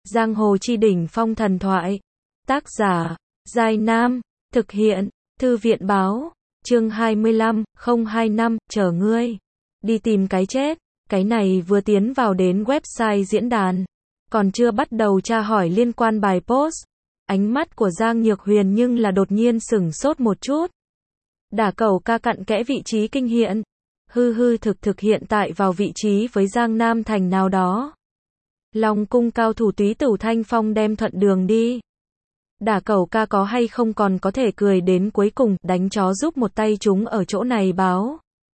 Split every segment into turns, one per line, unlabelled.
Giang hồ chi đỉnh phong thần thoại. Tác giả, Giai Nam. Thực hiện, Thư viện Báo. Chương 25, 025, chờ ngươi. Đi tìm cái chết. Cái này vừa tiến vào đến website diễn đàn. Còn chưa bắt đầu tra hỏi liên quan bài post. Ánh mắt của Giang Nhược Huyền nhưng là đột nhiên sửng sốt một chút. Đả Cẩu ca cặn kẽ vị trí kinh hiện. Thực hiện tại vào vị trí với Giang Nam Thành nào đó. Long cung cao thủ Túy Tửu Thanh Phong đem thuận đường đi. Đả Cẩu ca có hay không còn có thể cười đến cuối cùng, đánh chó giúp một tay chúng ở chỗ này báo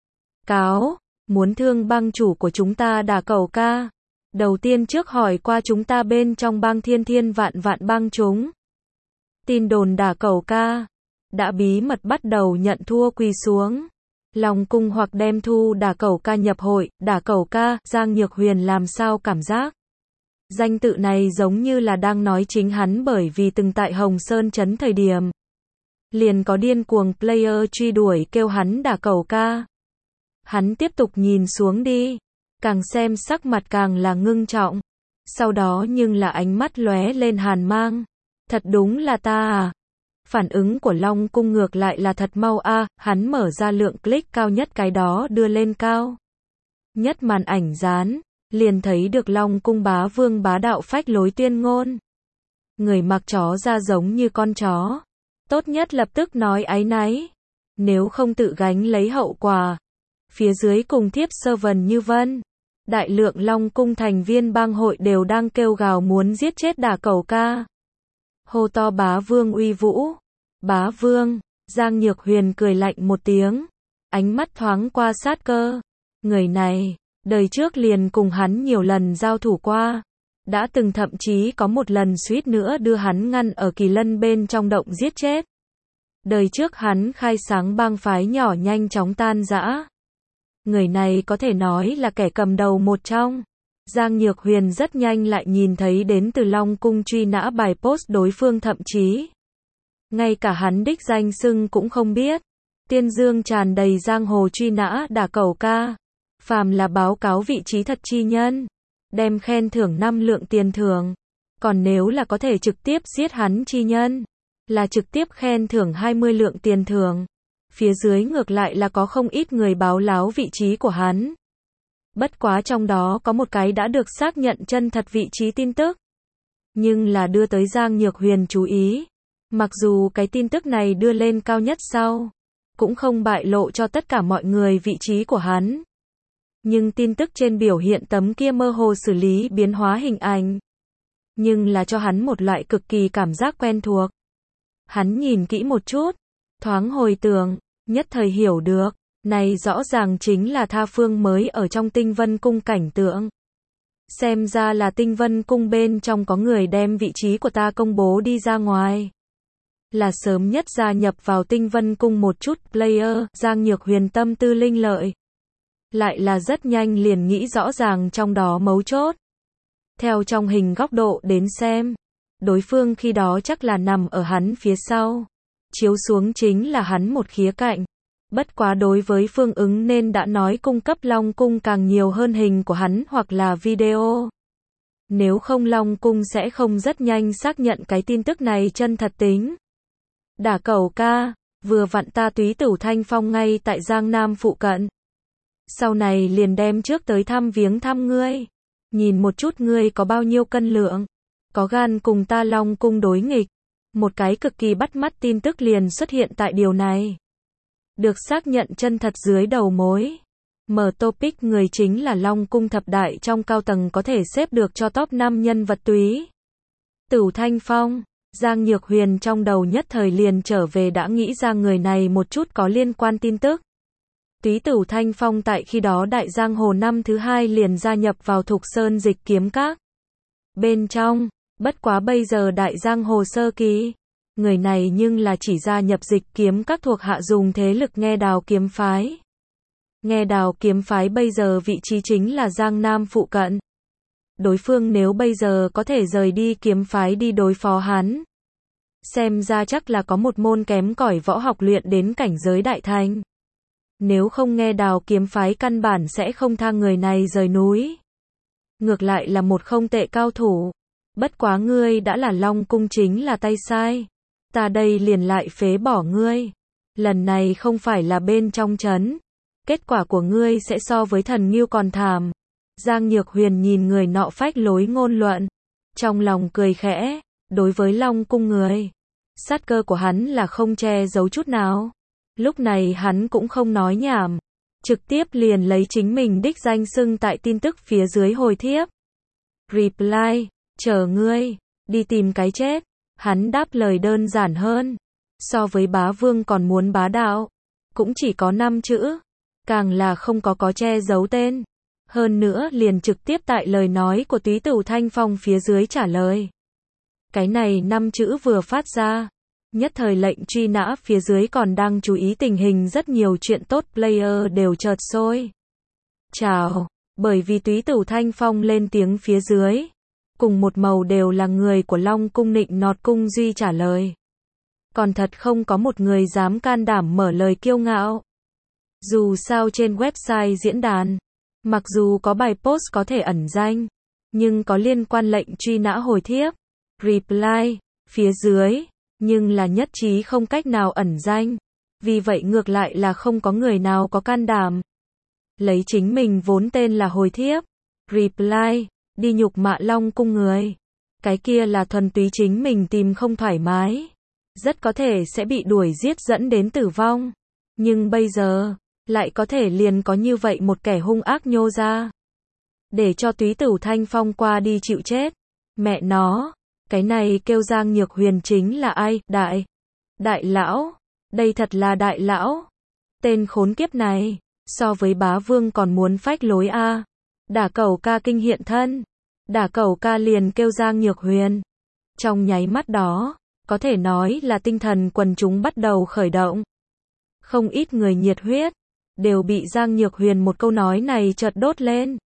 cáo, muốn thương bang chủ của chúng ta Đả Cẩu ca. Đầu tiên trước hỏi qua chúng ta bên trong bang thiên vạn bang chúng. Tin đồn Đả Cẩu ca đã bí mật bắt đầu nhận thua quỳ xuống. Long cung hoặc đem thu Đả Cẩu ca nhập hội. Đả Cẩu ca, Giang Nhược Huyền làm sao cảm giác? Danh tự này giống như là đang nói chính hắn, bởi vì từng tại Hồng Sơn trấn thời điểm liền có điên cuồng player truy đuổi kêu hắn Đả Cẩu ca. Hắn tiếp tục nhìn xuống đi, càng xem sắc mặt càng là ngưng trọng. Sau đó nhưng là ánh mắt lóe lên hàn mang. Thật đúng là ta à? Phản ứng của Long cung ngược lại là thật mau a, hắn mở ra lượng click cao nhất cái đó đưa lên cao nhất màn ảnh dán, liền thấy được Long cung bá vương bá đạo phách lối tuyên ngôn. Người mặc chó ra giống như con chó, tốt nhất lập tức nói áy náy, nếu không tự gánh lấy hậu quả. Phía dưới cùng thiếp servant như vân, đại lượng Long cung thành viên bang hội đều đang kêu gào muốn giết chết Đả Cẩu ca. Hô to bá vương uy vũ. Bá vương. Giang Nhược Huyền cười lạnh một tiếng, ánh mắt thoáng qua sát cơ. Người này, đời trước liền cùng hắn nhiều lần giao thủ qua, đã từng thậm chí có một lần suýt nữa đưa hắn ngăn ở Kỳ Lân bên trong động giết chết. Đời trước hắn khai sáng bang phái nhỏ nhanh chóng tan rã. Người này có thể nói là kẻ cầm đầu một trong. Giang Nhược Huyền rất nhanh lại nhìn thấy đến từ Long cung truy nã bài post đối phương, thậm chí ngay cả hắn đích danh xưng cũng không biết. Tiên dương tràn đầy giang hồ truy nã Đả Cẩu ca. Phàm là báo cáo vị trí thật chi nhân, đem khen thưởng 5 lượng tiền thưởng. Còn nếu là có thể trực tiếp giết hắn chi nhân, là trực tiếp khen thưởng 20 lượng tiền thưởng. Phía dưới ngược lại là có không ít người báo láo vị trí của hắn. Bất quá trong đó có một cái đã được xác nhận chân thật vị trí tin tức, nhưng là đưa tới Giang Nhược Huyền chú ý. Mặc dù cái tin tức này đưa lên cao nhất sau, cũng không bại lộ cho tất cả mọi người vị trí của hắn. Nhưng tin tức trên biểu hiện tấm kia mơ hồ xử lý biến hóa hình ảnh, nhưng là cho hắn một loại cực kỳ cảm giác quen thuộc. Hắn nhìn kỹ một chút, thoáng hồi tưởng, nhất thời hiểu được, này rõ ràng chính là tha phương mới ở trong Tinh Vân cung cảnh tượng. Xem ra là Tinh Vân cung bên trong có người đem vị trí của ta công bố đi ra ngoài. Là sớm nhất gia nhập vào Tinh Vân cung một chút player. Giang Nhược Huyền tâm tư linh lợi, lại là rất nhanh liền nghĩ rõ ràng trong đó mấu chốt. Theo trong hình góc độ đến xem, đối phương khi đó chắc là nằm ở hắn phía sau, chiếu xuống chính là hắn một khía cạnh. Bất quá đối với phương ứng nên đã nói cung cấp Long cung càng nhiều hơn hình của hắn hoặc là video. Nếu không Long cung sẽ không rất nhanh xác nhận cái tin tức này chân thật tính. Đả Cẩu ca, vừa vặn ta Túy Tửu Thanh Phong ngay tại Giang Nam phụ cận. Sau này liền đem trước tới thăm viếng thăm ngươi. Nhìn một chút ngươi có bao nhiêu cân lượng. Có gan cùng ta Long cung đối nghịch. Một cái cực kỳ bắt mắt tin tức liền xuất hiện tại điều này. Được xác nhận chân thật dưới đầu mối. Mở topic người chính là Long cung thập đại trong cao tầng có thể xếp được cho top 5 nhân vật Túy Tửu Thanh Phong. Giang Nhược Huyền trong đầu nhất thời liền trở về đã nghĩ ra người này một chút có liên quan tin tức. Túy Tửu Thanh Phong tại khi đó Đại Giang Hồ năm thứ 2 liền gia nhập vào Thục Sơn Dịch Kiếm Các bên trong, bất quá bây giờ Đại Giang Hồ sơ kỳ, người này nhưng là chỉ gia nhập Dịch Kiếm Các thuộc hạ dùng thế lực Nghe Đào kiếm phái. Nghe Đào kiếm phái bây giờ vị trí chính là Giang Nam phụ cận. Đối phương nếu bây giờ có thể rời đi kiếm phái đi đối phó hắn, xem ra chắc là có một môn kém cỏi võ học luyện đến cảnh giới đại thành. Nếu không Nghe Đào kiếm phái căn bản sẽ không tha người này rời núi. Ngược lại là một không tệ cao thủ. Bất quá ngươi đã là Long Cung chính là tay sai. Ta đây liền lại phế bỏ ngươi. Lần này không phải là bên trong trấn. Kết quả của ngươi sẽ so với thần ngưu còn thảm. Giang Nhược Huyền nhìn người nọ phách lối ngôn luận. Trong lòng cười khẽ, đối với Long Cung người. Sát cơ của hắn là không che giấu chút nào. Lúc này hắn cũng không nói nhảm. Trực tiếp liền lấy chính mình đích danh xưng tại tin tức phía dưới hồi thiếp. Reply, chờ ngươi, đi tìm cái chết. Hắn đáp lời đơn giản hơn. So với bá vương còn muốn bá đạo. Cũng chỉ có 5 chữ. Càng là không có che giấu tên. Hơn nữa liền trực tiếp tại lời nói của Túy Tửu Thanh Phong phía dưới trả lời. Cái này 5 chữ vừa phát ra. Nhất thời lệnh truy nã phía dưới còn đang chú ý tình hình rất nhiều chuyện tốt player đều chợt sôi. Chào, bởi vì Túy Tửu Thanh Phong lên tiếng phía dưới. Cùng một màu đều là người của Long Cung nịnh nọt Cung Duy trả lời. Còn thật không có một người dám can đảm mở lời kiêu ngạo. Dù sao trên website diễn đàn, mặc dù có bài post có thể ẩn danh, nhưng có liên quan lệnh truy nã hồi thiếp, reply, phía dưới, nhưng là nhất trí không cách nào ẩn danh. Vì vậy ngược lại là không có người nào có can đảm lấy chính mình vốn tên là hồi thiếp, reply, đi nhục mạ Long Cung người. Cái kia là thuần túy chính mình tìm không thoải mái. Rất có thể sẽ bị đuổi giết dẫn đến tử vong. Nhưng bây giờ, lại có thể liền có như vậy một kẻ hung ác nhô ra. Để cho Túy Tửu Thanh Phong qua đi chịu chết. Mẹ nó, cái này kêu Giang Nhược Huyền chính là ai? Đại lão, đây thật là đại lão. Tên khốn kiếp này, so với bá vương còn muốn phách lối a. Đả Cẩu Ca kinh hiện thân. Đả Cẩu Ca liền kêu Giang Nhược Huyền. Trong nháy mắt đó, có thể nói là tinh thần quần chúng bắt đầu khởi động. Không ít người nhiệt huyết, đều bị Giang Nhược Huyền một câu nói này chợt đốt lên.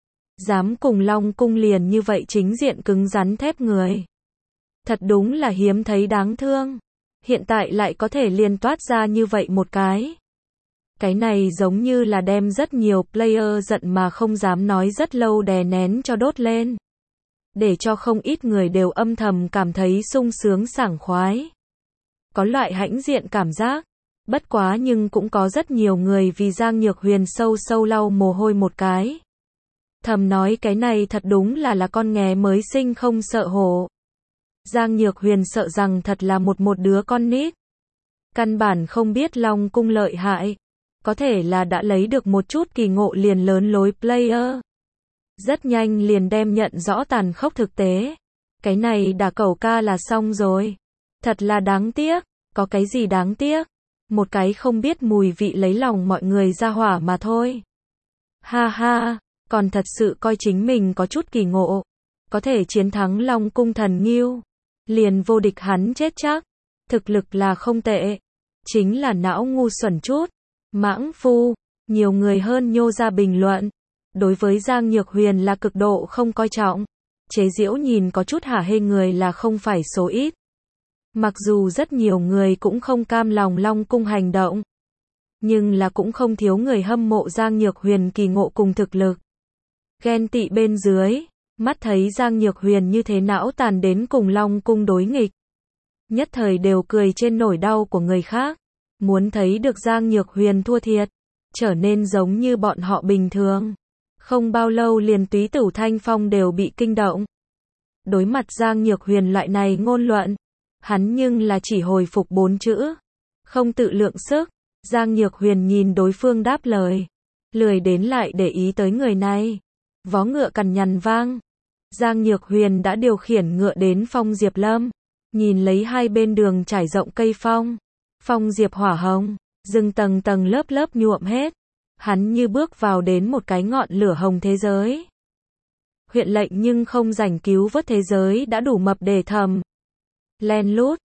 Dám cùng Long Cung liền như vậy chính diện cứng rắn thép người. Thật đúng là hiếm thấy đáng thương. Hiện tại lại có thể liền toát ra như vậy một cái. Cái này giống như là đem rất nhiều player giận mà không dám nói rất lâu đè nén cho đốt lên. Để cho không ít người đều âm thầm cảm thấy sung sướng sảng khoái. Có loại hãnh diện cảm giác. Bất quá nhưng cũng có rất nhiều người vì Giang Nhược Huyền sâu sâu lau mồ hôi một cái. Thầm nói cái này thật đúng là con nghé mới sinh không sợ hổ. Giang Nhược Huyền sợ rằng thật là một đứa con nít. Căn bản không biết Long Cung lợi hại. Có thể là đã lấy được một chút kỳ ngộ liền lớn lối player. Rất nhanh liền đem nhận rõ tàn khốc thực tế. Cái này Đả Cẩu Ca là xong rồi. Thật là đáng tiếc. Có cái gì đáng tiếc? Một cái không biết mùi vị lấy lòng mọi người ra hỏa mà thôi. Ha ha, còn thật sự coi chính mình có chút kỳ ngộ. Có thể chiến thắng Long Cung thần ngưu. Liền vô địch hắn chết chắc. Thực lực là không tệ. Chính là não ngu xuẩn chút. Mãng phu. Nhiều người hơn nhô ra bình luận. Đối với Giang Nhược Huyền là cực độ không coi trọng. Chế giễu nhìn có chút hả hê người là không phải số ít. Mặc dù rất nhiều người cũng không cam lòng Long Cung hành động. Nhưng là cũng không thiếu người hâm mộ Giang Nhược Huyền kỳ ngộ cùng thực lực. Ghen tị bên dưới. Mắt thấy Giang Nhược Huyền như thế não tàn đến cùng Long Cung đối nghịch. Nhất thời đều cười trên nỗi đau của người khác. Muốn thấy được Giang Nhược Huyền thua thiệt. Trở nên giống như bọn họ bình thường. Không bao lâu liền Túy Tửu Thanh Phong đều bị kinh động. Đối mặt Giang Nhược Huyền loại này ngôn luận. Hắn nhưng là chỉ hồi phục 4 chữ. Không tự lượng sức. Giang Nhược Huyền nhìn đối phương đáp lời. Lười đến lại để ý tới người này. Vó ngựa cằn nhằn vang. Giang Nhược Huyền đã điều khiển ngựa đến Phong Diệp Lâm. Nhìn lấy hai bên đường trải rộng cây phong. Phong diệp hỏa hồng. Rừng tầng tầng lớp lớp nhuộm hết. Hắn như bước vào đến một cái ngọn lửa hồng thế giới. Huyện lệnh nhưng không rảnh cứu vớt thế giới đã đủ mập để thầm. Len lút.